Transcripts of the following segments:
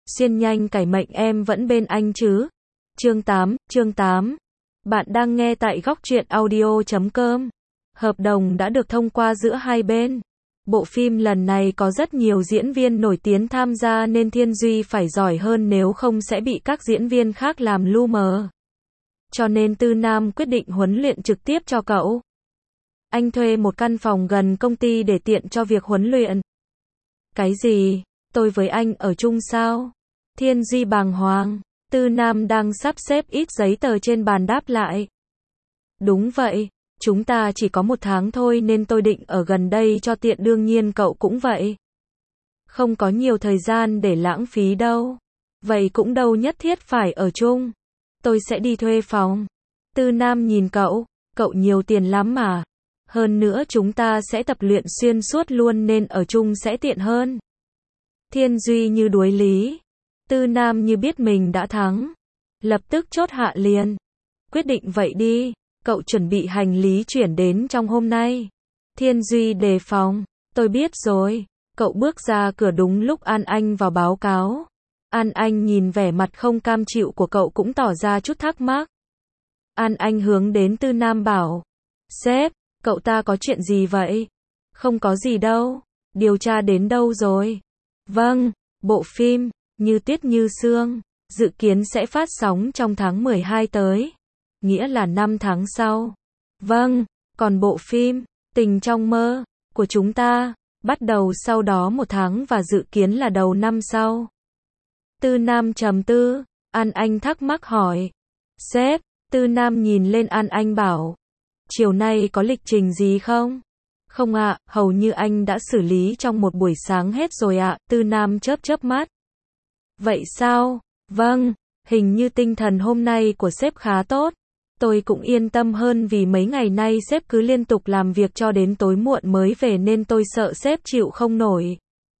Xuyên nhanh cải mệnh em vẫn bên anh chứ. Chương 8. Bạn đang nghe tại góc truyện audio.com. Hợp đồng đã được thông qua giữa hai bên. Bộ phim lần này có rất nhiều diễn viên nổi tiếng tham gia nên Thiên Duy phải giỏi hơn, nếu không sẽ bị các diễn viên khác làm lu mờ. Cho nên Tư Nam quyết định huấn luyện trực tiếp cho cậu. Anh thuê một căn phòng gần công ty để tiện cho việc huấn luyện. Cái gì? Tôi với anh ở chung sao? Thiên Duy bàng hoàng. Tư Nam đang sắp xếp ít giấy tờ trên bàn đáp lại. Đúng vậy, chúng ta chỉ có 1 tháng thôi nên tôi định ở gần đây cho tiện, đương nhiên cậu cũng vậy. Không có nhiều thời gian để lãng phí đâu. Vậy cũng đâu nhất thiết phải ở chung. Tôi sẽ đi thuê phòng. Tư Nam nhìn cậu nhiều tiền lắm mà. Hơn nữa chúng ta sẽ tập luyện xuyên suốt luôn nên ở chung sẽ tiện hơn. Thiên Duy như đuối lý. Tư Nam như biết mình đã thắng. Lập tức chốt hạ liền. Quyết định vậy đi. Cậu chuẩn bị hành lý chuyển đến trong hôm nay. Thiên Duy đề phòng. Tôi biết rồi. Cậu bước ra cửa đúng lúc An Anh vào báo cáo. An Anh nhìn vẻ mặt không cam chịu của cậu cũng tỏ ra chút thắc mắc. An Anh hướng đến Tư Nam bảo. Sếp, cậu ta có chuyện gì vậy? Không có gì đâu. Điều tra đến đâu rồi? Vâng, bộ phim Như Tuyết Như Sương dự kiến sẽ phát sóng trong tháng 12 tới. Nghĩa là 5 tháng sau. Vâng, còn bộ phim Tình Trong Mơ của chúng ta bắt đầu sau đó 1 tháng và dự kiến là đầu năm sau. Tư Nam trầm tư. An Anh thắc mắc hỏi. Sếp, Tư Nam nhìn lên An Anh bảo. Chiều nay có lịch trình gì không? Không ạ, hầu như anh đã xử lý trong một buổi sáng hết rồi ạ. Tư Nam chớp mắt. Vậy sao? Vâng, hình như tinh thần hôm nay của sếp khá tốt. Tôi cũng yên tâm hơn vì mấy ngày nay sếp cứ liên tục làm việc cho đến tối muộn mới về nên tôi sợ sếp chịu không nổi.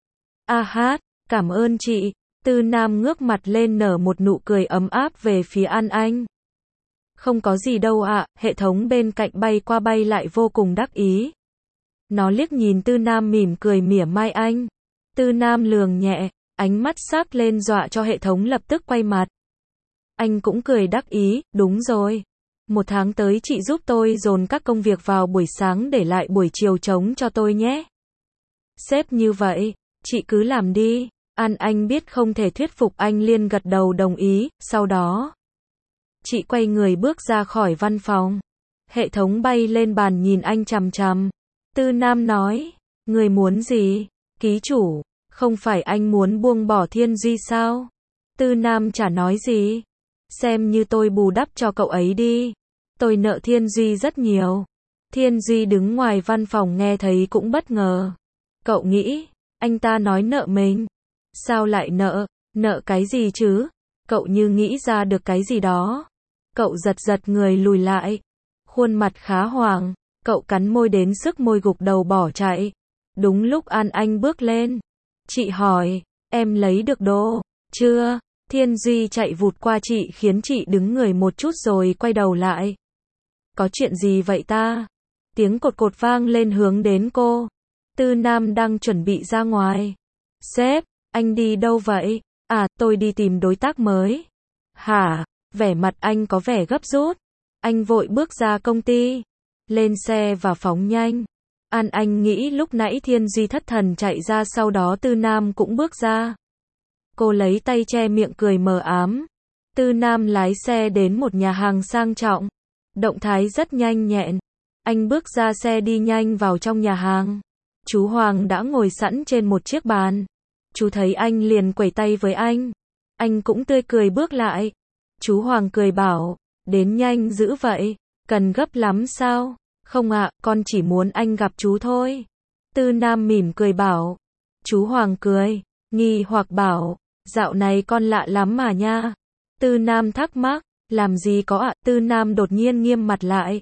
A hát, cảm ơn chị. Tư Nam ngước mặt lên nở một nụ cười ấm áp về phía An Anh. Không có gì đâu ạ. Hệ thống bên cạnh bay qua bay lại vô cùng đắc ý. Nó liếc nhìn Tư Nam mỉm cười mỉa mai anh. Tư Nam lườm nhẹ, ánh mắt sắc lên dọa cho hệ thống lập tức quay mặt. Anh cũng cười đắc ý, đúng rồi. 1 tháng tới chị giúp tôi dồn các công việc vào buổi sáng để lại buổi chiều trống cho tôi nhé. Sếp như vậy, chị cứ làm đi. An Anh biết không thể thuyết phục anh liền gật đầu đồng ý, sau đó chị quay người bước ra khỏi văn phòng. Hệ thống bay lên bàn nhìn anh chằm chằm. Tư Nam nói, người muốn gì? Ký chủ, không phải anh muốn buông bỏ Thiên Duy sao? Tư Nam chả nói gì. Xem như tôi bù đắp cho cậu ấy đi. Tôi nợ Thiên Duy rất nhiều. Thiên Duy đứng ngoài văn phòng nghe thấy cũng bất ngờ. Cậu nghĩ, anh ta nói nợ mình. Sao lại nợ? Nợ cái gì chứ? Cậu như nghĩ ra được cái gì đó. Cậu giật người lùi lại. Khuôn mặt khá hoảng. Cậu cắn môi đến sức môi gục đầu bỏ chạy. Đúng lúc An Anh bước lên. Chị hỏi, em lấy được đồ chưa? Thiên Duy chạy vụt qua chị khiến chị đứng người một chút rồi quay đầu lại. Có chuyện gì vậy ta? Tiếng cột vang lên hướng đến cô. Tư Nam đang chuẩn bị ra ngoài. Sếp, anh đi đâu vậy? À, tôi đi tìm đối tác mới. Hả? Vẻ mặt anh có vẻ gấp rút. Anh vội bước ra công ty. Lên xe và phóng nhanh. An Anh nghĩ lúc nãy Thiên Duy thất thần chạy ra, sau đó Tư Nam cũng bước ra. Cô lấy tay che miệng cười mờ ám. Tư Nam lái xe đến một nhà hàng sang trọng. Động thái rất nhanh nhẹn. Anh bước ra xe đi nhanh vào trong nhà hàng. Chú Hoàng đã ngồi sẵn trên một chiếc bàn. Chú thấy anh liền quẩy tay với anh. Anh cũng tươi cười bước lại. Chú Hoàng cười bảo, đến nhanh dữ vậy, cần gấp lắm sao? Không ạ, con chỉ muốn anh gặp chú thôi. Tư Nam mỉm cười bảo. Chú Hoàng cười, nghi hoặc bảo, dạo này con lạ lắm mà nha. Tư Nam thắc mắc, làm gì có ạ? Tư Nam đột nhiên nghiêm mặt lại.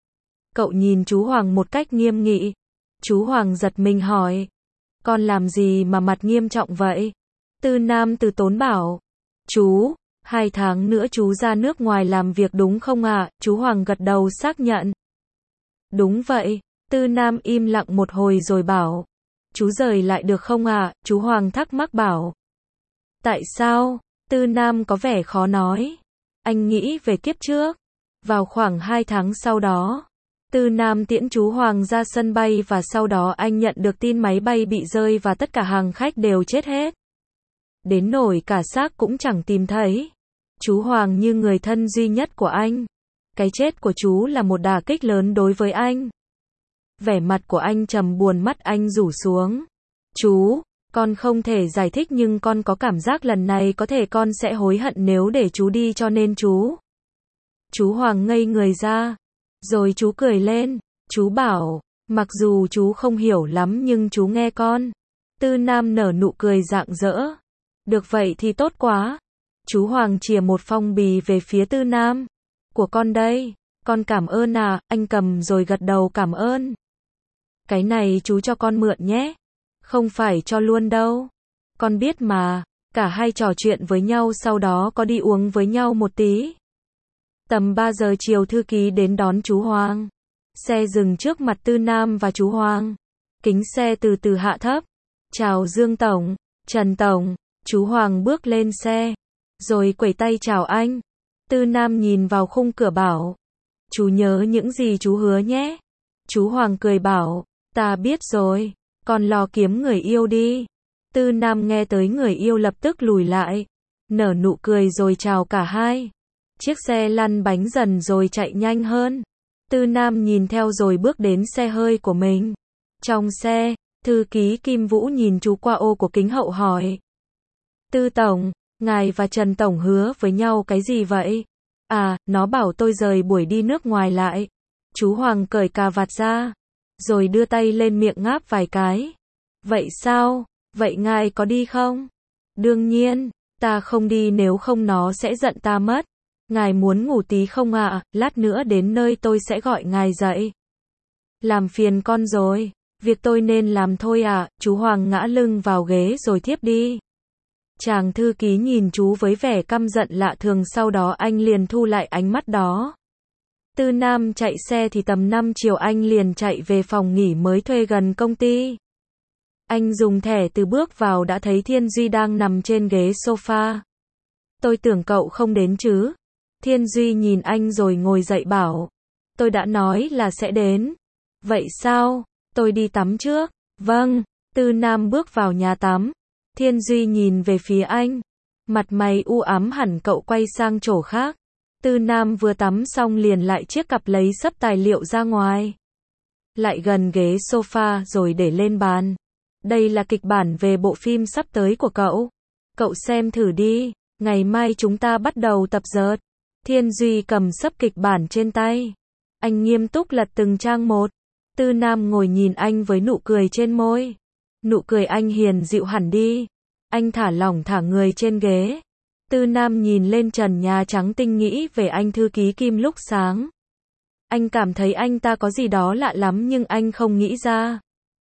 Cậu nhìn chú Hoàng một cách nghiêm nghị. Chú Hoàng giật mình hỏi, con làm gì mà mặt nghiêm trọng vậy? Tư Nam từ tốn bảo, chú, 2 tháng nữa chú ra nước ngoài làm việc đúng không ạ? Chú Hoàng gật đầu xác nhận. Đúng vậy. Tư Nam im lặng một hồi rồi bảo, chú rời lại được không ạ? Chú Hoàng thắc mắc bảo, Tại sao? Tư Nam có vẻ khó nói. Anh nghĩ về kiếp trước. Vào khoảng 2 tháng sau đó, Tư Nam tiễn chú Hoàng ra sân bay và sau đó anh nhận được tin máy bay bị rơi và tất cả hàng khách đều chết hết. Đến nỗi cả xác cũng chẳng tìm thấy. Chú Hoàng như người thân duy nhất của anh. Cái chết của chú là một đả kích lớn đối với anh. Vẻ mặt của anh trầm buồn, mắt anh rủ xuống. Chú, con không thể giải thích nhưng con có cảm giác lần này có thể con sẽ hối hận nếu để chú đi cho nên chú. Chú Hoàng ngây người ra. Rồi chú cười lên. Chú bảo, mặc dù chú không hiểu lắm nhưng chú nghe con. Tư Nam nở nụ cười rạng rỡ. Được vậy thì tốt quá. Chú Hoàng chìa một phong bì về phía Tư Nam. Của con đây. Con cảm ơn à, anh cầm rồi gật đầu cảm ơn. Cái này chú cho con mượn nhé. Không phải cho luôn đâu. Con biết mà. Cả hai trò chuyện với nhau sau đó có đi uống với nhau một tí. Tầm 3 giờ chiều thư ký đến đón chú Hoàng. Xe dừng trước mặt Tư Nam và chú Hoàng. Kính xe từ từ hạ thấp. Chào Dương Tổng, Trần Tổng. Chú Hoàng bước lên xe. Rồi quẩy tay chào anh. Tư Nam nhìn vào khung cửa bảo. Chú nhớ những gì chú hứa nhé. Chú Hoàng cười bảo. Ta biết rồi. Con lo kiếm người yêu đi. Tư Nam nghe tới người yêu lập tức lùi lại. Nở nụ cười rồi chào cả hai. Chiếc xe lăn bánh dần rồi chạy nhanh hơn. Tư Nam nhìn theo rồi bước đến xe hơi của mình. Trong xe, thư ký Kim Vũ nhìn chú qua ô của kính hậu hỏi. Tư Tổng, ngài và Trần Tổng hứa với nhau cái gì vậy? À, nó bảo tôi rời buổi đi nước ngoài lại. Chú Hoàng cởi cà vạt ra. Rồi đưa tay lên miệng ngáp vài cái. Vậy sao? Vậy ngài có đi không? Đương nhiên, ta không đi nếu không nó sẽ giận ta mất. Ngài muốn ngủ tí không ạ? Lát nữa đến nơi tôi sẽ gọi ngài dậy. Làm phiền con rồi. Việc tôi nên làm thôi ạ. Chú Hoàng ngã lưng vào ghế rồi thiếp đi. Chàng thư ký nhìn chú với vẻ căm giận lạ thường, sau đó anh liền thu lại ánh mắt đó. Tư Nam chạy xe thì tầm 5 chiều anh liền chạy về phòng nghỉ mới thuê gần công ty. Anh dùng thẻ từ bước vào đã thấy Thiên Duy đang nằm trên ghế sofa. Tôi tưởng cậu không đến chứ? Thiên Duy nhìn anh rồi ngồi dậy bảo. Tôi đã nói là sẽ đến. Vậy sao? Tôi đi tắm trước. Vâng. Tư Nam bước vào nhà tắm. Thiên Duy nhìn về phía anh. Mặt mày u ám hẳn, cậu quay sang chỗ khác. Tư Nam vừa tắm xong liền lại chiếc cặp lấy sấp tài liệu ra ngoài. Lại gần ghế sofa rồi để lên bàn. Đây là kịch bản về bộ phim sắp tới của cậu. Cậu xem thử đi. Ngày mai chúng ta bắt đầu tập dượt. Thiên Duy cầm sấp kịch bản trên tay. Anh nghiêm túc lật từng trang một. Tư Nam ngồi nhìn anh với nụ cười trên môi. Nụ cười anh hiền dịu hẳn đi. Anh thả lỏng thả người trên ghế. Tư Nam nhìn lên trần nhà trắng tinh nghĩ về anh thư ký Kim lúc sáng. Anh cảm thấy anh ta có gì đó lạ lắm nhưng anh không nghĩ ra.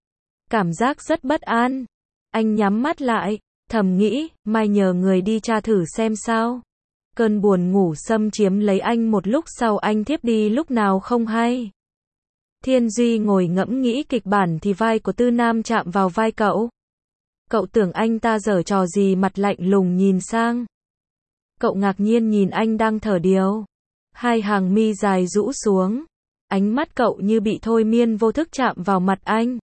Cảm giác rất bất an. Anh nhắm mắt lại, thầm nghĩ, mai nhờ người đi tra thử xem sao. Cơn buồn ngủ xâm chiếm lấy anh, một lúc sau anh thiếp đi lúc nào không hay. Thiên Duy ngồi ngẫm nghĩ kịch bản thì vai của Tư Nam chạm vào vai cậu. Cậu tưởng anh ta giở trò gì, mặt lạnh lùng nhìn sang. Cậu ngạc nhiên nhìn anh đang thở điều. Hai hàng mi dài rũ xuống. Ánh mắt cậu như bị thôi miên vô thức chạm vào mặt anh.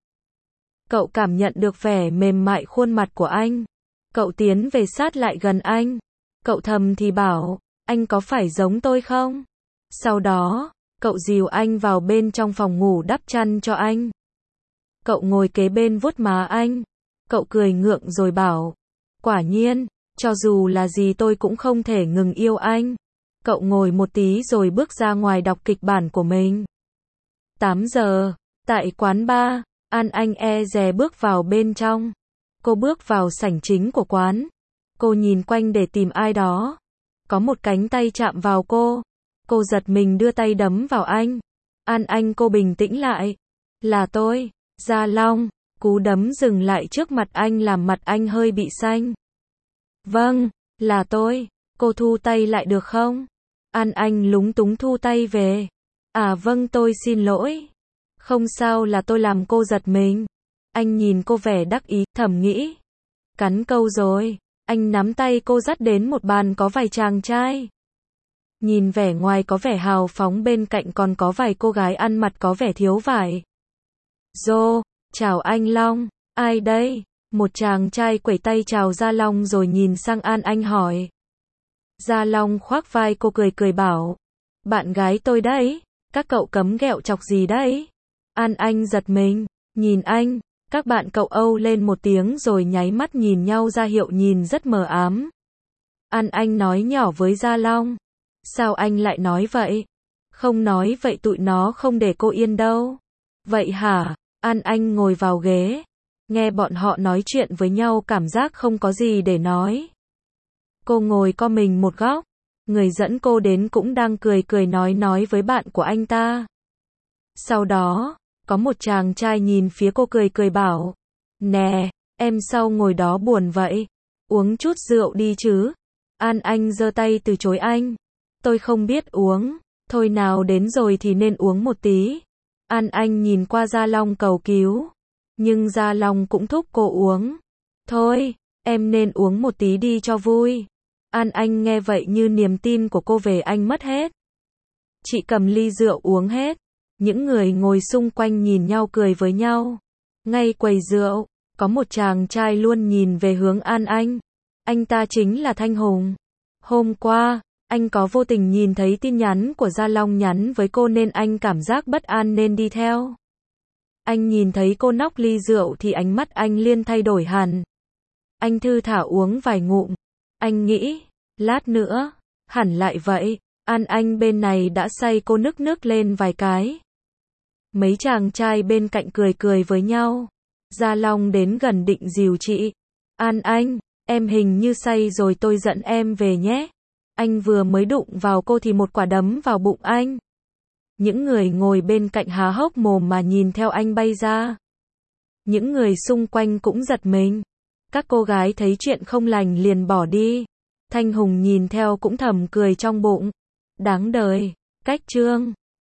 Cậu cảm nhận được vẻ mềm mại khuôn mặt của anh. Cậu tiến về sát lại gần anh. Cậu thầm thì bảo, anh có phải giống tôi không? Sau đó, cậu dìu anh vào bên trong phòng ngủ đắp chăn cho anh. Cậu ngồi kế bên vuốt má anh. Cậu cười ngượng rồi bảo, quả nhiên, cho dù là gì tôi cũng không thể ngừng yêu anh. Cậu ngồi một tí rồi bước ra ngoài đọc kịch bản của mình. 8 giờ, tại quán bar, An Anh e dè bước vào bên trong. Cô bước vào sảnh chính của quán. Cô nhìn quanh để tìm ai đó. Có một cánh tay chạm vào cô. Cô giật mình đưa tay đấm vào anh. An Anh, cô bình tĩnh lại. Là tôi, Gia Long. Cú đấm dừng lại trước mặt anh làm mặt anh hơi bị xanh. Vâng, là tôi. Cô thu tay lại được không? An Anh lúng túng thu tay về. À vâng, tôi xin lỗi. Không sao, là tôi làm cô giật mình. Anh nhìn cô vẻ đắc ý, thầm nghĩ. Cắn câu rồi. Anh nắm tay cô dắt đến một bàn có vài chàng trai. Nhìn vẻ ngoài có vẻ hào phóng, bên cạnh còn có vài cô gái ăn mặc có vẻ thiếu vải. Dô, chào anh Long, ai đây? Một chàng trai quẩy tay chào Gia Long rồi nhìn sang An Anh hỏi. Gia Long khoác vai cô cười cười bảo. Bạn gái tôi đấy, các cậu cấm ghẹo chọc gì đấy? An Anh giật mình, nhìn anh, các bạn cậu âu lên một tiếng rồi nháy mắt nhìn nhau ra hiệu nhìn rất mờ ám. An Anh nói nhỏ với Gia Long. Sao anh lại nói vậy? Không nói vậy tụi nó không để cô yên đâu. Vậy hả? An Anh ngồi vào ghế. Nghe bọn họ nói chuyện với nhau cảm giác không có gì để nói. Cô ngồi co mình một góc. Người dẫn cô đến cũng đang cười cười nói với bạn của anh ta. Sau đó, có một chàng trai nhìn phía cô cười cười bảo. Nè, em sao ngồi đó buồn vậy? Uống chút rượu đi chứ. An Anh giơ tay từ chối anh. Tôi không biết uống. Thôi nào đến rồi thì nên uống một tí. An Anh nhìn qua Gia Long cầu cứu. Nhưng Gia Long cũng thúc cô uống. Thôi, em nên uống một tí đi cho vui. An Anh nghe vậy như niềm tin của cô về anh mất hết. Chị cầm ly rượu uống hết. Những người ngồi xung quanh nhìn nhau cười với nhau. Ngay quầy rượu, có một chàng trai luôn nhìn về hướng An Anh. Anh ta chính là Thanh Hùng. Hôm qua, anh có vô tình nhìn thấy tin nhắn của Gia Long nhắn với cô nên anh cảm giác bất an nên đi theo. Anh nhìn thấy cô nóc ly rượu thì ánh mắt anh liền thay đổi hẳn. Anh thư thả uống vài ngụm. Anh nghĩ, lát nữa, hẳn lại vậy. An Anh bên này đã say cô nức lên vài cái. Mấy chàng trai bên cạnh cười cười với nhau. Gia Long đến gần định dìu chị. An Anh, em hình như say rồi tôi dẫn em về nhé. Anh vừa mới đụng vào cô thì một quả đấm vào bụng anh. Những người ngồi bên cạnh há hốc mồm mà nhìn theo anh bay ra. Những người xung quanh cũng giật mình. Các cô gái thấy chuyện không lành liền bỏ đi. Thanh Hùng nhìn theo cũng thầm cười trong bụng. Đáng đời, cách trương.